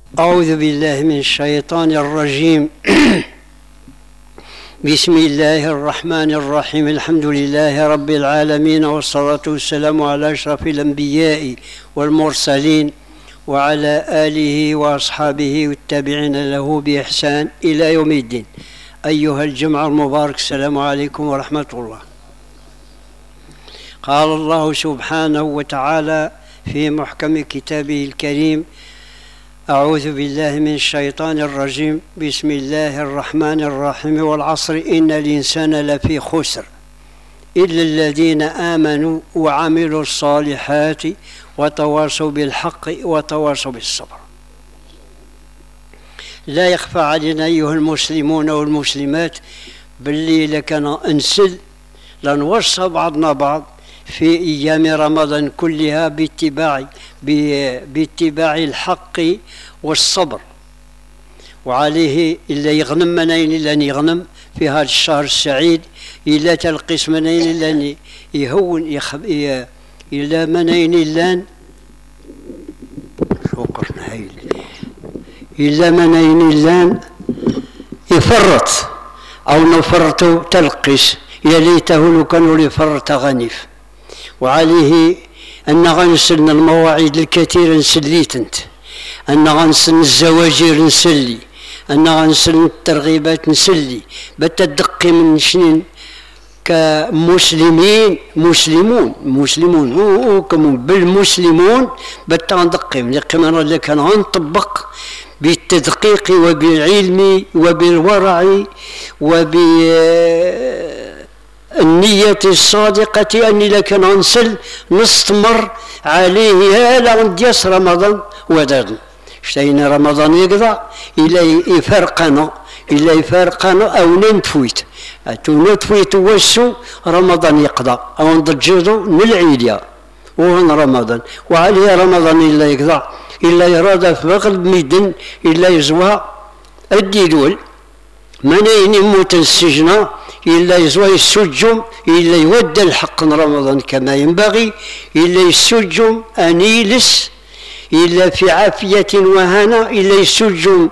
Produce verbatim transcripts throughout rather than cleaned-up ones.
أعوذ بالله من الشيطان الرجيم. بسم الله الرحمن الرحيم. الحمد لله رب العالمين، والصلاة والسلام على أشرف الأنبياء والمرسلين وعلى آله وأصحابه والتابعين له بإحسان إلى يوم الدين. أيها الجمع المبارك، السلام عليكم ورحمة الله. قال الله سبحانه وتعالى في محكم كتابه الكريم: أعوذ بالله من الشيطان الرجيم، بسم الله الرحمن الرحيم، والعصر إن الإنسان لفي خسر إلا الذين آمنوا وعملوا الصالحات وتواصوا بالحق وتواصوا بالصبر. لا يخفى علينا أيها المسلمون والمسلمات باللي لكان أنسل لنوصى بعضنا بعض في أيام رمضان كلها باتباع باتباع الحق والصبر، وعليه إلا يغنم منين إلا يغنم في هذا الشهر السعيد، إلا تلقس منين إلا يهون يخب إلا منين إلا شكرا هايل إلا منين إلا يفرط أو نفرط تلقس، يا ليته لو كانوا يفرط غنيف. وعليه أن غنسلنا المواعيد الكثيرة نسليت انت، أن غنسلنا الزواجر نسلي، أن غنسلنا الترغيبات نسلي، بتدقي من شنين كمسلمين مسلمون مسلمون هو كم بالمسلمون بتندقي من القمر اللي كان غنطبق بالتدقيق وبالعلم وبالورع وب النية الصادقة أني لكن أنسل نستمر عليه هلا عند رمضان وداد اشتينا رمضان يقضى إلا يفرقنا إلا يفرقنا أو ننتفويت أتو نتفويت وسو رمضان يقضى أو نضجدو نلعيديا وهن رمضان، وعليه رمضان إلا يقضى إلا يراد في بغل ميدن إلا يزوى الديدول منين يموت السجن إلا يزوى السجم إلا يودى الحق رمضان كما ينبغي، إلا السجم أن يجلس إلا في عافية وهنا، إلا السجم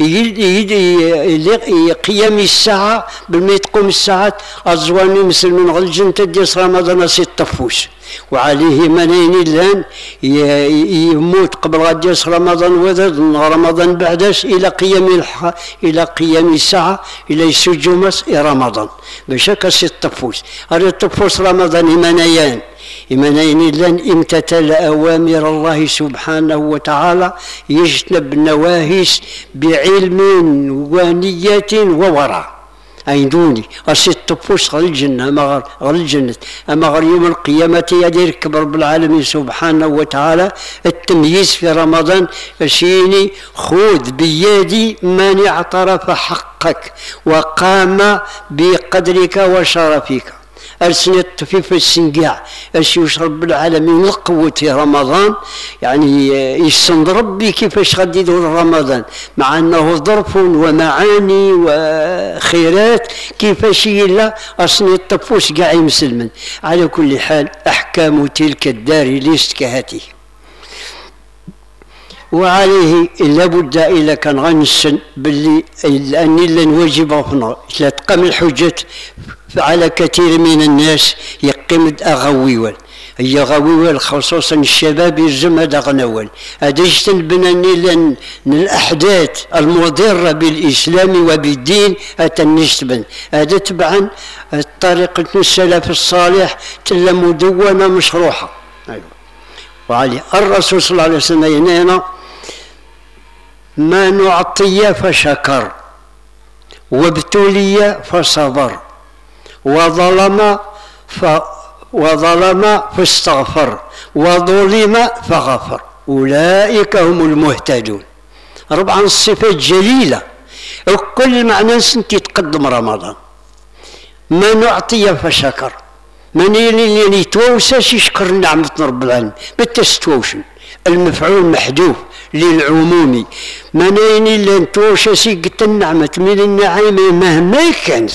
قيام الساعة بالما تقوم الساعات أزواني مثل من غلجن تديس رمضان ست فوس. وعليه منين اللان يموت قبل غديس رمضان وذد رمضان بعدش إلى قيام الح... إلى قيام الساعة إلى السجومس رمضان بشكل ست فوس. هذا التفوس رمضان إيمانيان إيمانين اللان امتثل أوامر الله سبحانه وتعالى، يجتنب النواهيس بعلم ونية وورع. أيدوني الست فوس غير الجنة أما غير الجنة أما غير يوم القيامة يدير كبر بالعالمين سبحانه وتعالى التمييز في رمضان. شيني خذ بيدي من اعترف حقك وقام بقدرك وشرفك. أرسنت في السنقاع أشي يشرب بالعالمين القوة في رمضان، يعني يستند ربي كيفاش غادي يدور رمضان مع أنه ظرف ومعاني وخيرات كيفاش يلا أصني التفوس قاعد مسلمن. على كل حال أحكام تلك الدار ليست كهاته، وعليه لابد إلا كان غنسن باللي أني لا نواجب هنا لا تقام الحجة على كثير من الناس يقيمد أغويول هي غويول خصوصا الشباب يلزم هذا غنوال هذا يجتنبنا لأن الأحداث المضرة بالإسلام وبالدين أتنجتبن هذا تبعا طريقة السلف الصالح تلا مدونة مشروحة. أيوة. وعلي الرسول صلى الله عليه وسلم ينهينا: ما نعطي فشكر وابتلي فصبر وظلم ف وظلم فاستغفر وظلم فغفر أولئك هم المهتدون. ربعا الصفات جليلة وكل معنى سنتي تقدم رمضان. ما نعطي فشكر من اللي يتوسش يشكر نعمة رب العالمين بالتستوشن المفعول محذوف للعموم. منين اللي نتوسش قلت النعمة من النعيم مهما كانت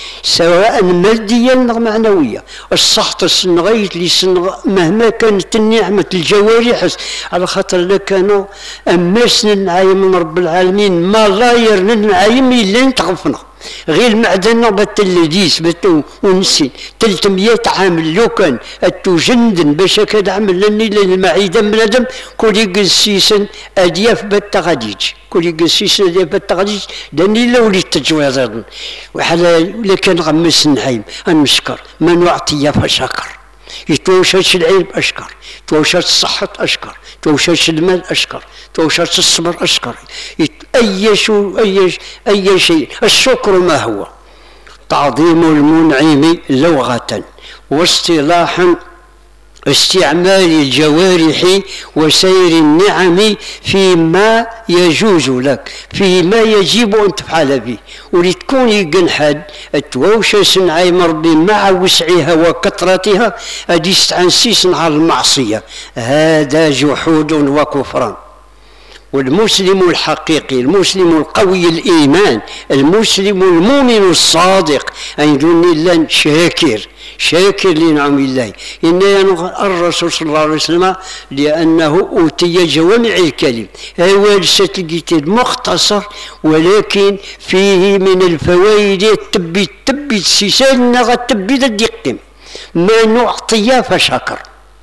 سواء ماديا أو معنويا. الصحة السنغيت اللي سنغ مهما كانت النعمة الجوارح، على خاطر لا كانوا أماس نعايم من رب العالمين ما لا يرن نعايم إلا نتغفنا غير المعدن بتلديس بتو ونسين ثلاثمية عام لو كان اتو جندن باش هكا عمل لني للمعيده بنادم كل يقسيسن ادياف بالتغاديج كل يقسيسن ادياف بالتغاديج داني لا وليت تجويض وحلا ولا كان غمس نعيم نشكر من اعطي فشكر يتوشش العلم اشكر توشش الصحه اشكر توشش المال اشكر توشش الصبر اشكر اي شو اي اي شيء. الشكر ما هو؟ تعظيم المنعم لغه واصطلاحا استعمال الجوارح وسير النعم فيما يجوز لك فيما يجب ان تفعل به. ولتكون يقنحد التووشس نعيم ربي مع وسعها وكثرتها اديست عن سيسن على المعصيه، هذا جحود وكفران. والمسلم الحقيقي المسلم القوي الإيمان المسلم المؤمن الصادق أن يكون الله شاكر شاكر لنعم الله. إن الرسول صلى الله عليه وسلم لأنه أوتي جوامع الكلم، هو الكتاب مختصر ولكن فيه من الفوائد التبي تبي السيسان نغا تبي الدقم ما نعطي فشكر.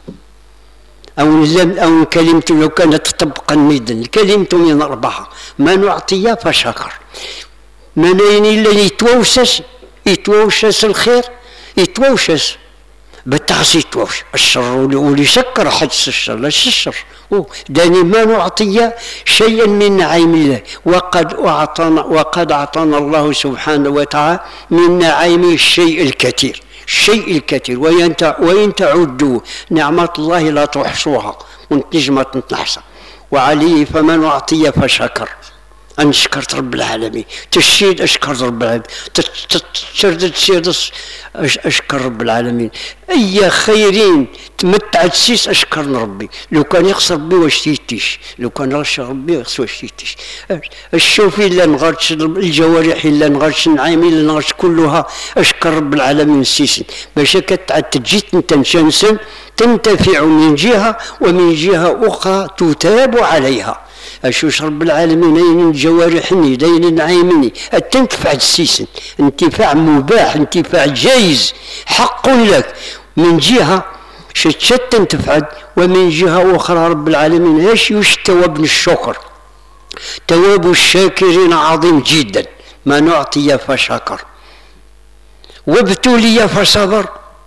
أو أو كلمة لو كانت تطبق الميدان كلمة من أربعة ما نعطي فشكر. منين إلا يتوشش يتوشش الخير يتوشش بالتعصي يتوشش الشر واللي شكر حدث الشر لا الشر داني ما نعطي شيئا من نعيم الله. وقد أعطانا وقد أعطانا الله سبحانه وتعالى من نعيم الشيء الكثير الشيء الكثير وإن تعدوا نعمة الله لا تحصوها ونتنجم تنحصى. وعليه فمن أعطي فشكر أن شكرت رب العالمين تشيد أشكر رب العالمين تشرد تشيد أشكر رب العالمين. أي خيرين تمتع تسيس أشكر ربي. لو كان يخسر ربي واش تيتيش لو كان يغش ربي يخسر واش تيتيش. الشوفي إلا نغرش الجوارح إلا نغرش النعيم إلا نغرش كلها أشكر رب العالمين سيسن باش كتعد تجيت انت نشانسن تنتفع من جهة ومن جهة أخرى تتاب عليها. أشوش رب العالمين أين الجوارحني دين النعيمني التنتفع السيسن انتفاع مباح انتفاع جائز حق لك من جهة شتشت تنتفعد ومن جهة أخرى رب العالمين ايش يوش تواب الشكر. تواب الشاكرين عظيم جدا ما نعطي فشكر وابتلي فصبر.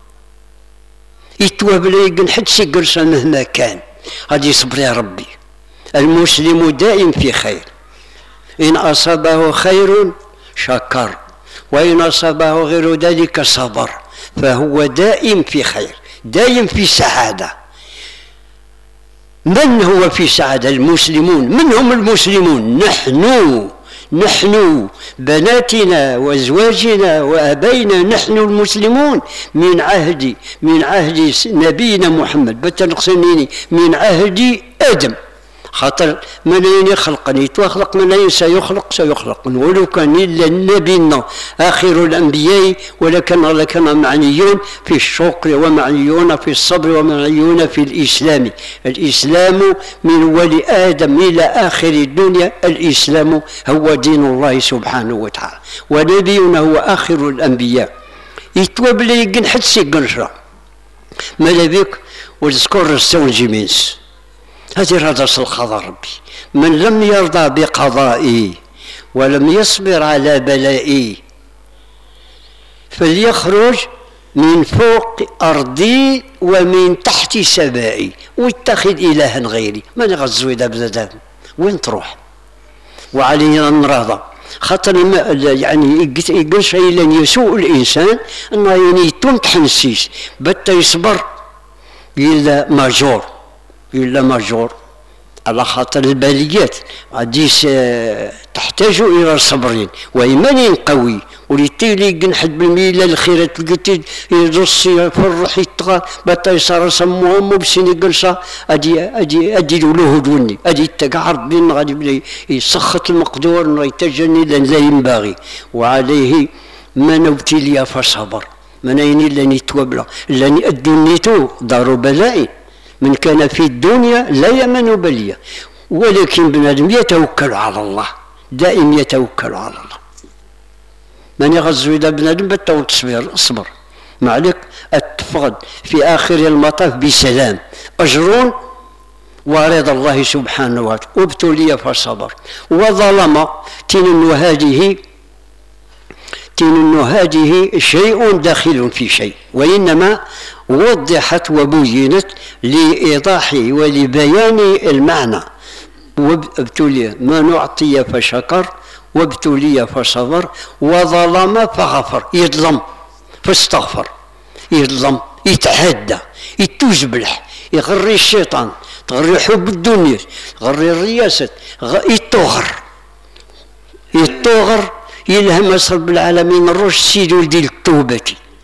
يتواب لي حد سيقرص مهما كان غادي يصبر يا ربي. المسلم دائم في خير إن أصابه خير شكر وإن أصابه غير ذلك صبر فهو دائم في خير دائم في سعادة. من هو في سعادة؟ المسلمون. من هم المسلمون؟ نحن نحن بناتنا وازواجنا وابينا نحن المسلمون من عهد من عهد نبينا محمد بتنقسميني من عهد ادم خاطر ملايين يخلقني يتخلق ملايين سيخلق سيخلق ولو كان الا نبينا اخر الانبياء ولكن لكن معنيون في الشكر ومعنيون في الصبر ومعنيون في الاسلام. الاسلام من ولي ادم الى اخر الدنيا الاسلام هو دين الله سبحانه وتعالى ونبينا هو اخر الانبياء. يتوب لي يقن حد سيقنشرا ماذا بك وتذكر السون جيمينس هذه رضا القضاء ربي. من لم يرضى بقضائي ولم يصبر على بلائي فليخرج من فوق أرضي ومن تحت سمائي واتخذ إلها غيري. من يغزوي ذا وين تروح؟ وعلينا نراضى خاطر يعني يقول شيء لن يسوء الإنسان أنه يعني تمتحن السيس بتا يصبر إلا ماجور إلا ماجور على خاطر الباليات غاديش تحتاج إلى صبر وإيمان قوي وليتيلي ينحد بالميلة الخيرات لقيتي يرص يفرح يطغى بتا يصير سموهم وبسين يقلصا أدي أدي أدي له دوني أدي تقعر بين غادي يسخط المقدور إنه يتجني لأن لا ينبغي. وعليه من ابتلي فصبر، من أين لن يتوبلا لن يأدنيتو دار بلاء، من كان في الدنيا لا يمن بليا، ولكن بنادم يتوكل على الله، دائم يتوكل على الله. من يغزو إلى بنادم بالتو تصبر اصبر، ما عليك أتفقد في آخر المطاف بسلام، أجر ورضا الله سبحانه وتعالى. وابتلي فصبر وظلم تنن هذه تنن هذه شيء داخل في شيء، وإنما وضحت وبينت لإيضاح ولبيان المعنى. وابتلي من أعطي فشكر، وابتلي فصبر، وظلم فغفر، يظلم فاستغفر، يظلم يتعدى يتوجبلح، يغري الشيطان، تغري حب الدنيا، تغري الرياسة، يتوغر يتوغر يلهم رب العالمين الروش سيدو ديال التوبة،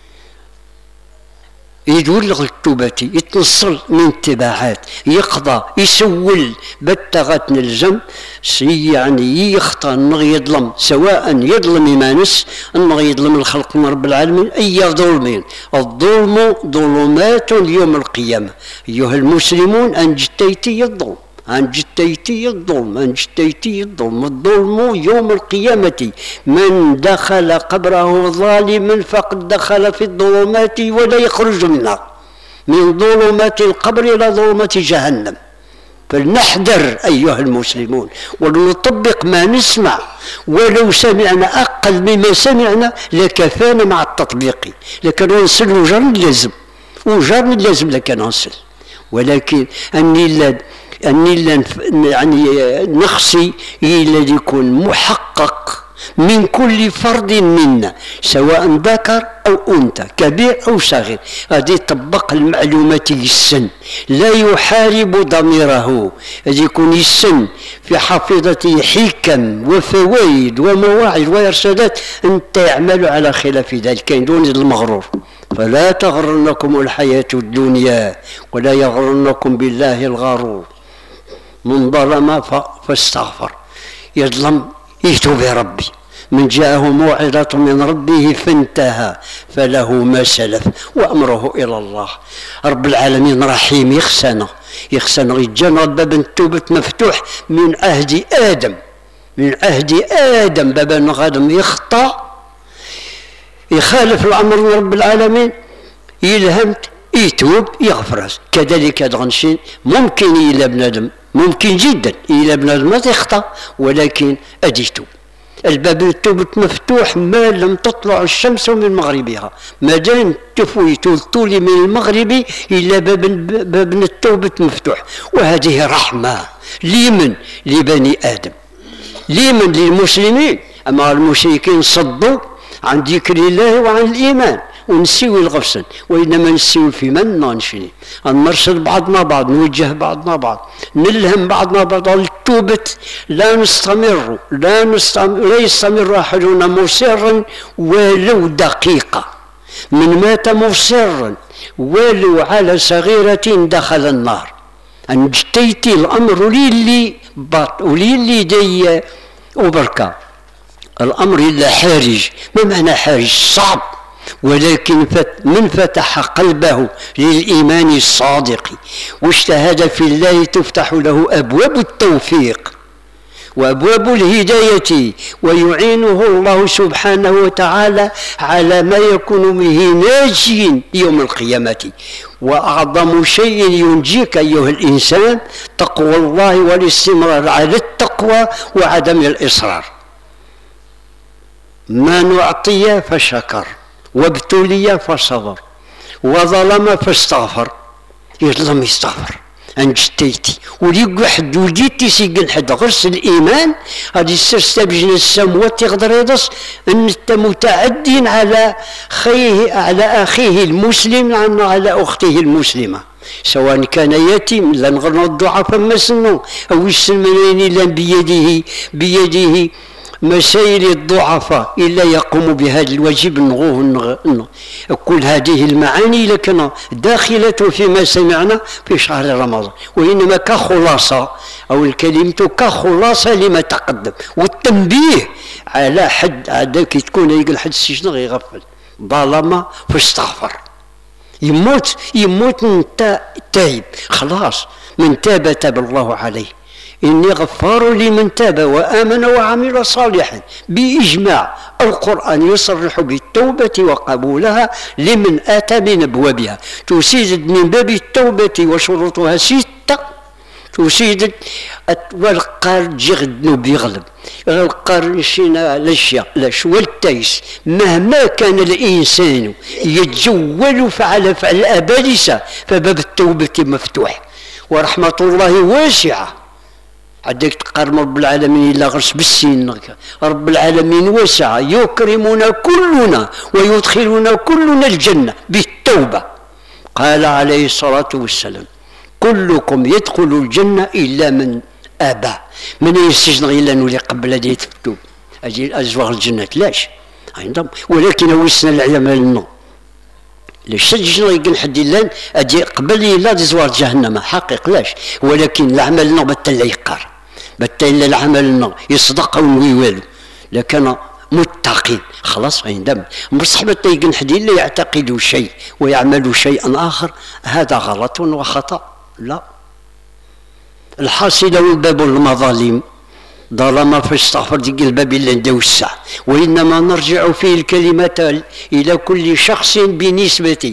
يدور لك التوبة، يتنصل من انتباهات، يقضى يسول بتغات نلزم سي يعني يخطى انه يظلم، سواء يظلم إيمانس انه يظلم الخلق من رب العالمين، اي ظلمين. الظلم ظلمات يوم القيامة. ايها المسلمون ان جتيتي الظلم، أن جتيتي الظلم، أن جتيتي الظلم، الظلم يوم القيامة. من دخل قبره ظالما فقد دخل في الظلمات ولا يخرج منها، من ظلمات القبر إلى ظلمة جهنم. فلنحذر أيها المسلمون ونطبق ما نسمع، ولو سمعنا أقل مما سمعنا لكفانا مع التطبيق، لكن نصل وجر لازم وجر لازم لكن نصل. ولكن أني لا أني يعني نخشي إلا يكون محقق من كل فرد منا، سواء ذكر أو أنثى، كبير أو صغير، هذه يطبق المعلومات السن، لا يحارب ضميره، هذه يكون السن في حافظته حكم وفوائد ومواعظ وإرشادات أنت يعمل على خلاف ذلك، كاين دون المغرور. فلا تغرنكم الحياة الدنيا ولا يغرنكم بالله الغرور. من ظلم فاستغفر، يظلم يتوب ربي، من جاءه موعظة من ربه فانتهى فله ما سلف وأمره إلى الله. رب العالمين رحيم، يخسنا يخسنا يجانا باب التوبة مفتوح من عهد آدم، من عهد آدم باب غادم يخطأ يخالف الأمر من رب العالمين، يلهمت يتوب يغفر. كذلك دغنشين ممكن إلى بنادم، ممكن جدا إلى بنادم ما يخطأ، ولكن أديتو الباب التوبة مفتوح ما لم تطلع الشمس من مغربها، ما دام تفويتو الطول من المغرب إلا باب باب التوبة مفتوح. وهذه رحمة لمن؟ لبني آدم، لمن؟ للمسلمين. أما المشركين صدوا عن ذكر الله وعن الإيمان ونسيو الغفصن، وإنما نسيو في من ننشني، نرشد بعضنا بعض، نوجه بعضنا بعض، نلهم بعضنا بعض التوبة. لا نستمر لا نستمر لا يستمر أحدنا مصرا ولو دقيقة، من مات مصرا ولو على صغيرة دخل النار. أن جتيتي الأمر للي بط وللي دي وبركة الأمر إلا حارج. ما معنى حارج؟ صعب، ولكن من فتح قلبه للإيمان الصادق واجتهد في الله تفتح له أبواب التوفيق وأبواب الهداية، ويعينه الله سبحانه وتعالى على ما يكون به ناجي يوم القيامة. وأعظم شيء ينجيك أيها الإنسان تقوى الله والاستمرار على التقوى وعدم الإصرار. من أعطي فشكر، وابتلي فصبر، وظلم فاستغفر. يظلم يستغفر أن جتيتي وليك واحد ولديتي سيقن حد غرس الإيمان غادي يسترسل بجنة السموات يقدر يدس أن أنت متعد على خيه على أخيه المسلم على أخته المسلمة، سواء كان يتيم لن غرنا الضعفاء ما سنو أو السلمين لن بيده بيده مسائل الضعفاء إلا يقوم بهذا الواجب نغوه. كل هذه المعاني لكن داخلة فيما سمعنا في شهر رمضان، وإنما كخلاصة أو الكلمة كخلاصة لما تقدم، والتنبيه على حد هذاك تكون يقل حد السجن غيغفل ظلم فاستغفر يموت يموت انت تايب خلاص من تاب تاب الله عليه إني غفار لمن تاب وآمن وعمل صالحا بإجماع القرآن يصرح بالتوبة وقبولها لمن أتى من أبوابها تسيد من باب التوبة وشروطها ستة تسيد والقار جغد بيغلب القار شينا الأشياء لاش والتيس مهما كان الإنسان يتجول فعل فعل أبالسة فباب التوبة مفتوح ورحمة الله واسعة عندك تقارن رب العالمين إلا غرس بالسين رب العالمين واسعة يكرمنا كلنا ويدخلنا كلنا الجنة بالتوبة قال عليه الصلاة والسلام كلكم يدخل الجنة إلا من أبى من يستجن إلا نولي قبل هذه التوبة أجي أزواج الجنة لاش عندهم ولكن وسنا العمل النوم ليش تجي يقول حد لان اجي قبل لا زوار جهنم حقيق لاش ولكن العمل النوم بتا يقار بتا الا العمل النوم يصدق ونوي والو لكن متقين خلاص عندهم مصحبة يقول حد لا يعتقد شيء ويعمل شيئا اخر هذا غلط وخطا لا الحاصل باب المظالم ظلم فاستغفر ديك الباب اللي ندوسع وانما نرجع فيه الكلمة الى كل شخص بنسبة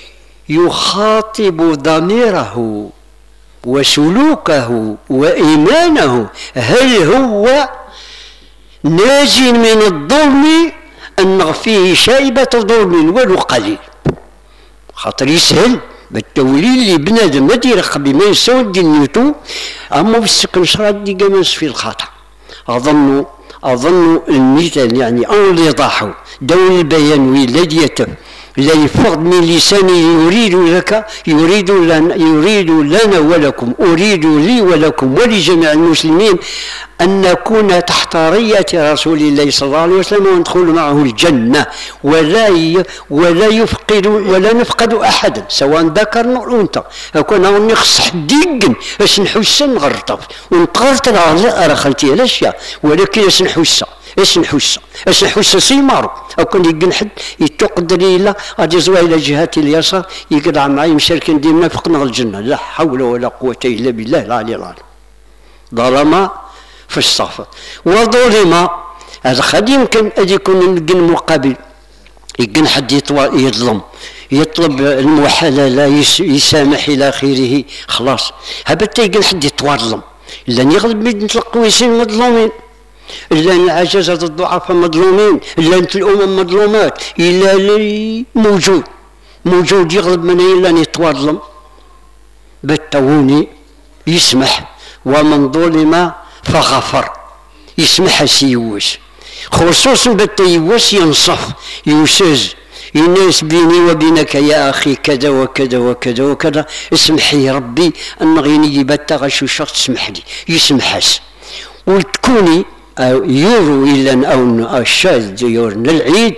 يخاطب ضميره وسلوكه وايمانه هل هو ناج من الظلم ان فيه شائبة ظلم ولو قليل خاطر يسهل بالتولي اللي بنادم ما يرقب بما يسوي دنيته اما بالسكن شرات دي قامس في الخطا اظن اظن المثال يعني او اللي ضاحوا دون البيان والذي يتم لا يفقد من لساني يريد لك يريد لنا يريد لنا ولكم اريد لي ولكم ولجميع المسلمين ان نكون تحت راية رسول الله صلى الله عليه وسلم وندخل معه الجنة ولا ولا يفقد ولا نفقد احدا سواء ذكر او انثى كنا نخص حديق باش نحس نغرطف ونطغرت راه خلتي الاشياء ولكن باش نحس اش نحس اش نحس سيمارو او كان يقن حد يتقدر لي غادي يزوى الى جهه اليسار يقطع معي مشاركين ديما فقنا الجنه لا حول ولا قوه الا بالله العلي العظيم ظلم فاستغفر وظلم هذا خد يمكن ان يكون نقن مقابل يقن حد يظلم يطلب المحاله لا يسامح الى اخره خلاص هبت يقن حد يتظلم لان يغلب من القويسين مظلومين إلا أن عجزة الضعفاء مظلومين إلا أن الأمم مظلومات إلا اللي موجود موجود يغلب من إلا أن يتظلم بالتوني يسمح ومن ظلم فغفر يسمح سيوس خصوصا بالتيوس ينصف يوسز الناس بيني وبينك يا أخي كذا وكذا وكذا وكذا اسمحي ربي أن غيني بتغش شخص اسمح لي يسمحس وتكوني يورو إلا أو الشاذ يورن العيد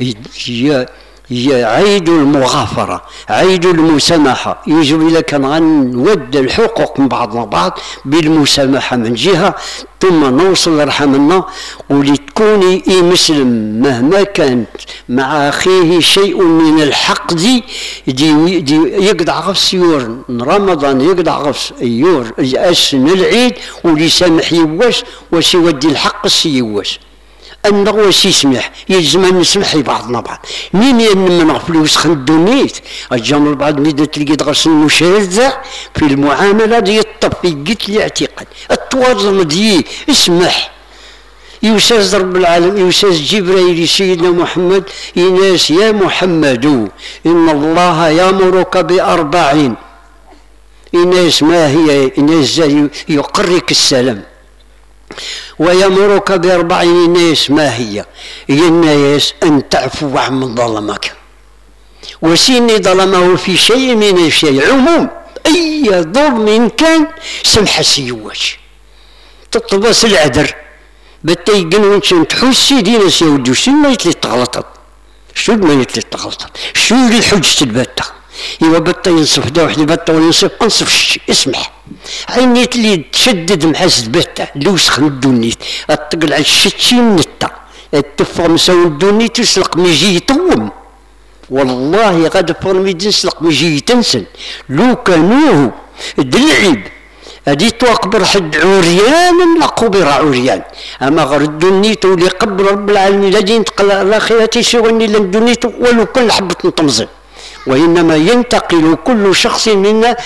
عيد المغافرة عيد المسامحة يجب إلى كان غنود الحقوق من بعضنا بعض بالمسامحة من جهة ثم نوصل لرحمنا ولتكوني إي مسلم مهما كانت مع أخيه شيء من الحقد دي, دي, دي يقطع غفص يور رمضان يقطع غفص يور أسن العيد وليسامح يواش واش يودي الحق السيواش أنه واش يسمح يلزم نسمح لبعضنا بعض مين ينمن فلوس خندونيت الجمل بعض ميدا تلقيت غسل المشاذع في المعاملة دي الطفي قلت لي اعتقاد التواضع دي اسمح يوساز رب العالمين يوساز جبريل سيدنا محمد يناس يا محمد إن الله يأمرك بأربع إناس ما هي إناس يقرك السلام ويأمرك بأربع ناس ما هي هي الناس أن تعفو عمن ظلمك وسيني ظلمه في شيء من الشيء عموم أي ظلم كان سمح سيواش تطلبس العذر بتيقن وانشان تحسي دينا سيودو شو ما يتلي تغلطت شو ما يتلي تغلطت شو الحجة البتة إيوا بطا ينصف دا وحدي بطا وينصف انصف الشي اسمح عينيت اللي تشدد محاسد بطا لوس خندونيت الطقل على الشتشي نتا التفغ مساون الدوني تسلق ميجي يطوم والله غاد فرمي تنسلق ميجي تنسل لو كانوه دلعيب هادي توقبر حد عريان لقبر عريان اما غير الدنيت ولي قبل رب العالمين لا ينتقل الاخره تيسوغني للدنيت ولو كل حبه نطمزل وانما ينتقل كل شخص منا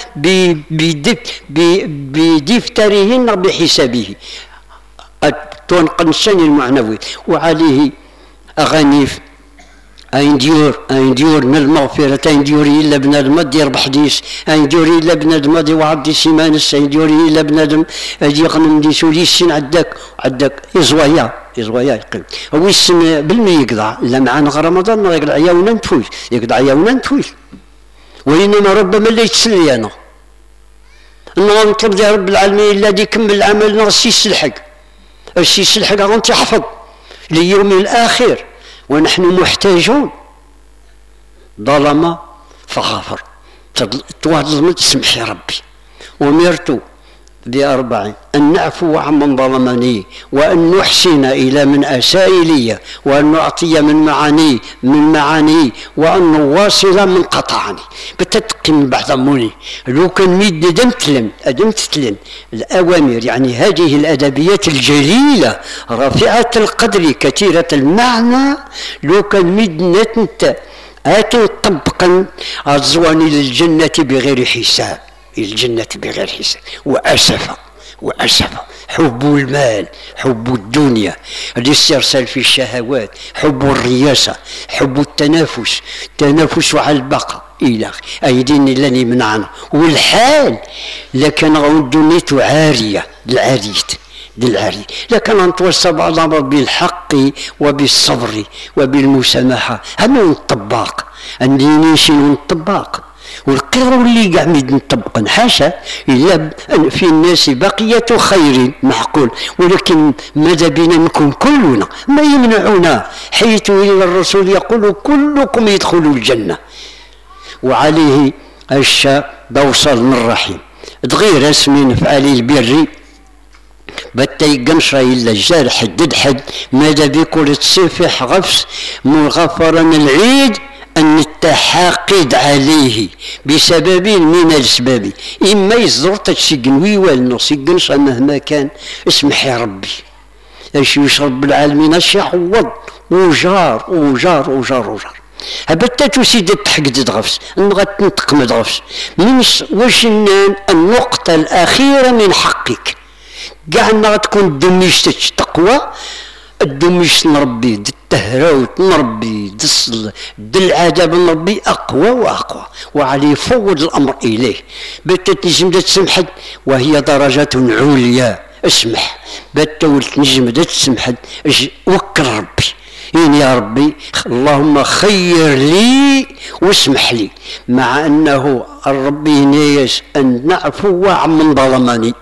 بدفتره بحسابه التنقنشان المعنوي وعليه اغانيف أين ديور أين ديور من المغفرة أين ديوري إلا بنادم دير بحديث أين ديوري إلا بنادم دي وعدي سيمانس أين ديوري إلا بنادم أجي غنم دي سولي السن عداك عداك إزوايا إزوايا يقيم هو السن بالمي يقضع لا معانا غير رمضان يقضع يونا نتفوز يقضع يونا نتفوز وإنما ربما لا يتسلي أنا أنا غنطلب يا رب العالمين إلا دي كمل العمل نغسي السلحق السي السلحق غنتحفظ ليوم الآخر ونحن محتاجون ظلم فغفر تظلم تسمح يا ربي أمرت بأربع أن نعفو عمن ظلمني وأن نحسن إلى من أساء إلي وأن نعطي من معاني من معاني وأن نواصل من قطعني بتتقي من بعض أموني لو كان ميد دمتلن أدمتلن الأوامر يعني هذه الأدبيات الجليلة رافعة القدر كثيرة المعنى لو كان ميد نتنت آتوا طبقا الزواني للجنة بغير حساب الجنة بغير حساب وأسف وأسف حب المال حب الدنيا الاسترسال في الشهوات حب الرياسة حب التنافس التنافس على البقاء إلى أيدين لن يمنعنا والحال لكن الدنيا عارية العارية للعاري لكن نتوصى بعضنا بالحق وبالصبر وبالمسامحة هم الطباق أني نمشي الطباق والقير اللي قاعد نطبق حاشا الا في الناس بقيه خير معقول ولكن ماذا بنا نكون كلنا ما يمنعنا حيث الى الرسول يقول كلكم يدخلوا الجنه وعليه الشاء دوصل من الرحيم تغير اسمي نفعلي البر بتا يقنشرا الا الجار حدد حد ماذا بيكون تصفح غفس مغفرا العيد أن التحاقد عليه بسبب من الأسباب إما يصدر تشيقن ويوالنو سيقنش مهما كان اسمح يا ربي اش يشرب العالمين اش يعوض وجار وجار وجار وجار هبتا تسيد تحقد غفس نغا تنتقم غفس من واش النقطة الأخيرة من حقك كاع نغا تكون دميشتك تقوى الدميش نربي د التهراوت نربي د العذاب نربي اقوى واقوى وعليه فوض الامر اليه بات تنجم تسمحد وهي درجة عليا اسمح بات تنجم تسمحد وكر ربي يعني يا ربي اللهم خير لي واسمح لي مع انه الرب نيس ان نعفو عمن ظلمني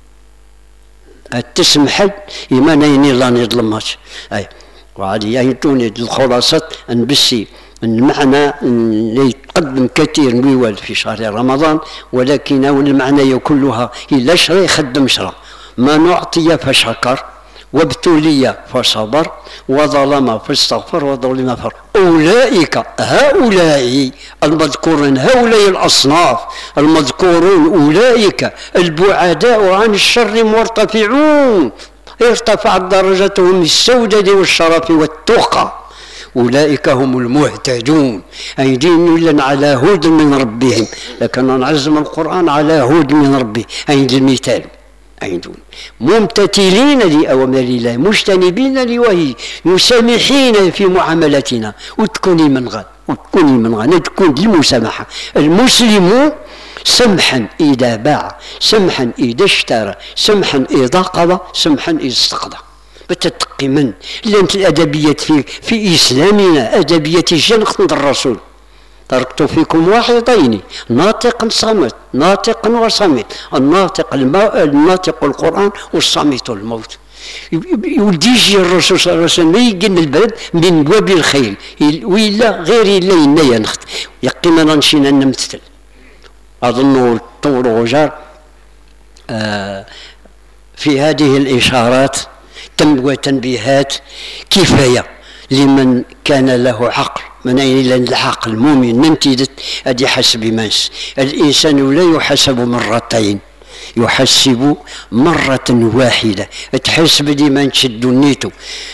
التسمحد إيمانيني لا نظلمهاش أي وعادي يعيطوني الخلاصة نبسي المعنى اللي يتقدم كثير ميوال في شهر رمضان ولكن المعنى كلها إلا شرا يخدم شرا ما نعطي فشكر وابتلي فصبر وظلم فاستغفر وظلم فر أولئك هؤلاء المذكورون هؤلاء الأصناف المذكورون أولئك البعداء عن الشر مرتفعون ارتفعت درجتهم السودة والشرف والتقى أولئك هم المهتدون أي دين على هدى من ربهم لكن نعزم القرآن على هدى من ربه أي المثال أيدون ممتثلين لأوامر الله مجتنبين لوهي مسامحين في معاملتنا وتكوني من غد وتكوني من غد تكون المسامحة المسلم سمحا إذا باع سمحا إذا اشترى سمحا إذا قضى سمحا إذا استقضى بتتقي من لأنت الأدبيات في في إسلامنا أدبية جنخ عند الرسول تركت فيكم واحدين ناطق صامت ناطق وصامت الناطق الماء الناطق القرآن والصامت الموت يولدي يجي الرسول صلى الله عليه وسلم يقن البلد من باب الخير وإلا غير إلا إنا ينخت يقينا نشينا نمثل أظن الطور وجار آه في هذه الإشارات تم وتنبيهات كفاية لمن كان له عقل. من أين إلى العقل المؤمن نمتدت أدي حسب ماس. الإنسان لا يحسب مرتين، يحسب مرة واحدة. تحسب ديما تشد نيتو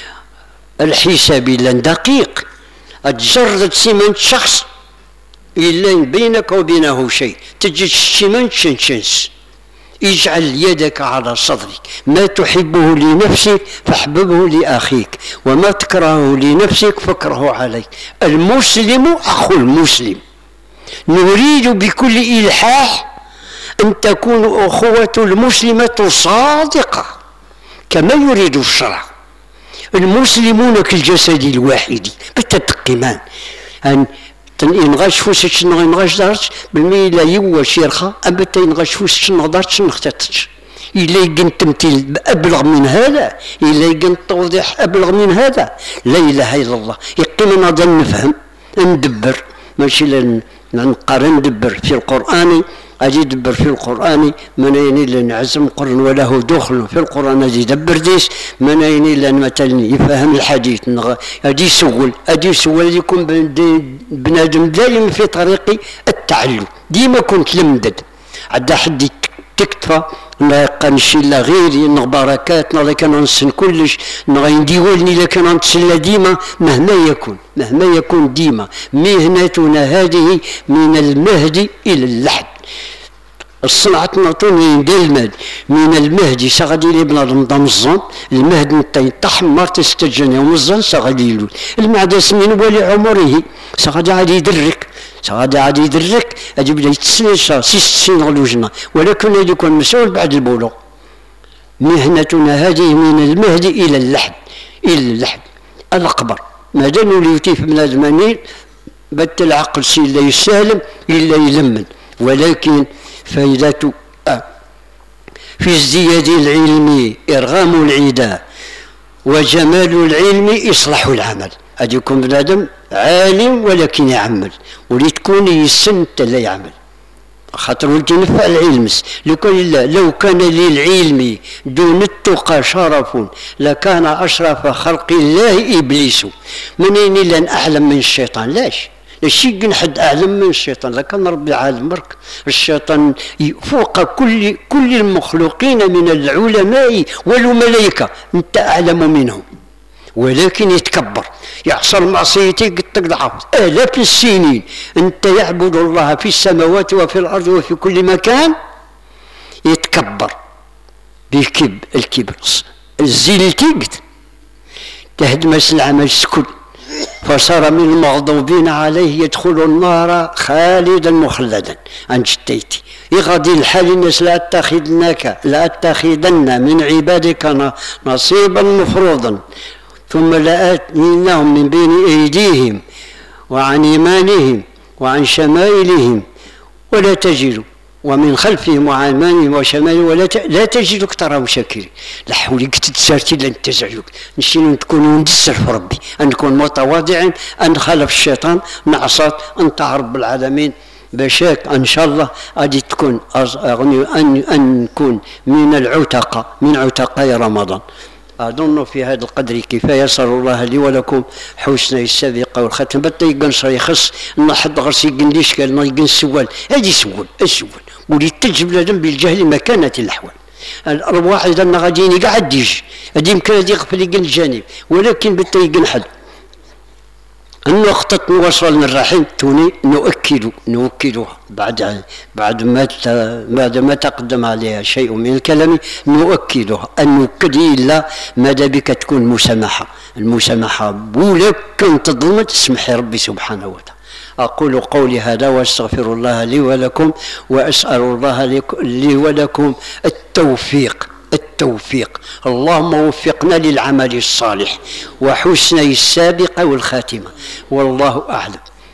الحساب إلا دقيق، تجرد سيمان شخص إلا بينك وبينه شيء، تجد السيمان شنشنس. اجعل يدك على صدرك، ما تحبه لنفسك فاحببه لأخيك، وما تكرهه لنفسك فاكرهه عليك. المسلم أخو المسلم. نريد بكل إلحاح أن تكون أخوة المسلمة صادقة كما يريد الشرع. المسلمون كالجسد الواحد بالتدقيمان أن تنغاش فوسش نغاش دارتش بالميلا يوا شيرخة أما تنغاش فوسش نغدارتش نختتش. إلا يقن تمثيل أبلغ من هذا، إلا يقن توضيح أبلغ من هذا، لا إله إلا الله. يقين نضل نفهم ندبر، ماشي نقرا ندبر في القرآن. أجي يدبر في القرآن من أين لأن عزم قرن وله دخل في القرآن أجي يدبر ديس من أين لأن مثلا يفهم الحديث أجي يسول أجي يسول يكون بنادم دائما في طريق التعلم. ديما كنت لمدد عدا حد تكتفى نلقى نشي لا غيري بركات نغا كان نسن كلش نغا يديولني لكن نتسلى ديما مهما يكون مهما يكون ديما. مهنتنا هذه من المهد إلى اللحد. الصنعة نعطوني ندير المهد من المهدي سغادي لي بنادم ضمزون المهد نتاي تحمر تستجني ومزون سغادي يلول المعدس من ولي عمره سغادي عاد يدرك سغادي عاد يدرك اجيب لي تسليشا سيس سين غلوجنا ولكن هذا يكون مسؤول بعد البلوغ. مهنتنا هذه من المهد الى اللحد الى اللحد الاكبر. ما دام وليتي في بنادم بت العقل سي لا يسالم الا يلمن. ولكن فائدة في ازدياد العلم إرغام العدا وجمال العلم إصلاح العمل. أدي يكون بنادم عالم ولكن يعمل، ولتكون يسن لا يعمل خاطر ولتي نفع العلم. لو كان لو كان للعلم دون التقى شرف لكان أشرف خلق الله إبليس. من أين لن أعلم من الشيطان؟ لاش الشيء حد أعلم من الشيطان. لكن ربي عالم برك الشيطان فوق كل كل المخلوقين من العلماء والملائكة، أنت أعلم منهم، ولكن يتكبر يحصل معصيتي قد تقطع آلاف السنين. أنت يعبد الله في السماوات وفي الأرض وفي كل مكان، يتكبر بالكب الكبر الزلتيقت تهدمس العمل الكل فصار من المغضوبين عليه يدخل النار خالدا مخلدا. عن جتيتي يغادي الحال الناس لا اتخذناك لا اتخذن من عبادك نصيبا مفروضا ثم لآتيناهم من بين ايديهم وعن ايمانهم وعن شمائلهم ولا تجد ومن خلفهم وعن ايمانهم وشمائلهم ولا لا تجد اكثرهم شاكرين. لا حولي قلت تسارتي لن تزعجوك نشيل نكونوا ندسر في ربي، ان نكون متواضعين، ان نخالف الشيطان، نعصات انت رب العالمين بشاك ان شاء الله غادي تكون ان ان نكون من العتقاء من عتقاء رمضان. أظن في هذا القدر كفاية. أسأل الله لي ولكم حسن السابقة والختم. بدا يقنصر يخص أن حد غرس يقن ليش قال ما يقن سوال هذه سوال السوال ولي تجب لازم بالجهل مكانة الأحوال. الأرواح إذا غاديين قاعد يجي هذه يمكن هذه يغفل يقن الجانب، ولكن بدا يقن حد. النقطة وصلنا الرحيم توني نؤكد نؤكدها بعد بعد ما بعد ما تقدم عليها شيء من الكلام نؤكدها أن نؤكد إلا ماذا بك تكون مسامحة. المسامحة ولكن تظلم تسمحي ربي سبحانه وتعالى. أقول قولي هذا وأستغفر الله لي ولكم وأسأل الله لي ولكم التوفيق التوفيق. اللهم وفقنا للعمل الصالح وحسن السابقة والخاتمة، والله أعلم.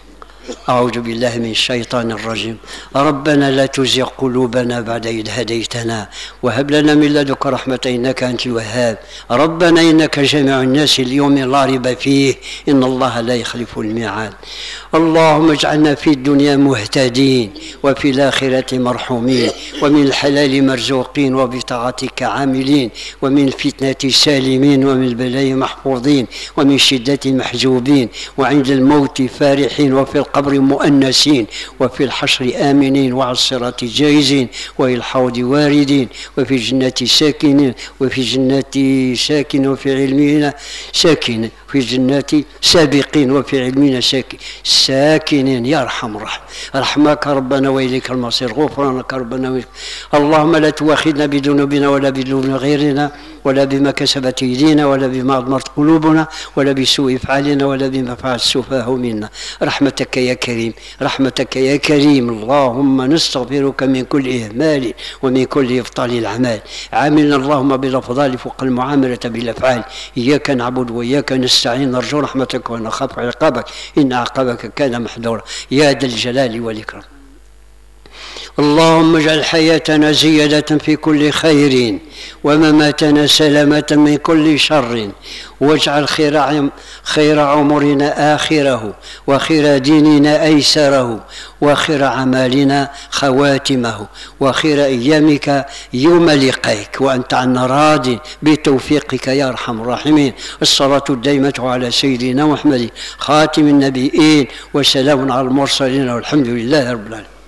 أعوذ بالله من الشيطان الرجيم. ربنا لا تزغ قلوبنا بعد إذ هديتنا وهب لنا من لدنك رحمة إنك أنت الوهاب. ربنا إنك جامع الناس اليوم لا ريب فيه إن الله لا يخلف الميعاد. اللهم اجعلنا في الدنيا مهتدين وفي الآخرة مرحومين ومن الحلال مرزوقين وبطاعتك عاملين ومن الفتنة سالمين ومن البلاء محفوظين ومن شدة محجوبين وعند الموت فارحين وفي القبر مؤنسين وفي الحشر آمنين وعلى الصراط جائزين وإلى الحوض واردين وفي الجنة ساكنين وفي الجنة ساكن وفي علمنا ساكن في الجنات سابقين وفي علمنا ساكن ساكنين يا أرحم الراحمين. رحمك ربنا وإليك المصير غفرانك ربنا وإليك. اللهم لا تؤاخذنا بذنوبنا ولا بذنوب غيرنا ولا بما كسبت أيدينا ولا بما أضمرت قلوبنا ولا بسوء أفعالنا ولا بما فعل السفهاء منا. رحمتك يا كريم رحمتك يا كريم. اللهم نستغفرك من كل إهمال ومن كل إبطال الأعمال. عاملنا اللهم بالأفضال فوق المعاملة بالأفعال. إياك نعبد وإياك نستعين نرجو رحمتك ونخاف عقابك إن عقابك كان محذورا يا ذا الجلال والإكرام. اللهم اجعل حياتنا زيادة في كل خير ومماتنا سلامة من كل شر واجعل خير خير عمرنا آخره وخير ديننا أيسره وخير أعمالنا خواتمه وخير أيامك يوم لقائك وأنت عنا راض بتوفيقك يا أرحم الراحمين. الصلاة الدائمة على سيدنا محمد خاتم النبيين وسلام على المرسلين والحمد لله رب العالمين.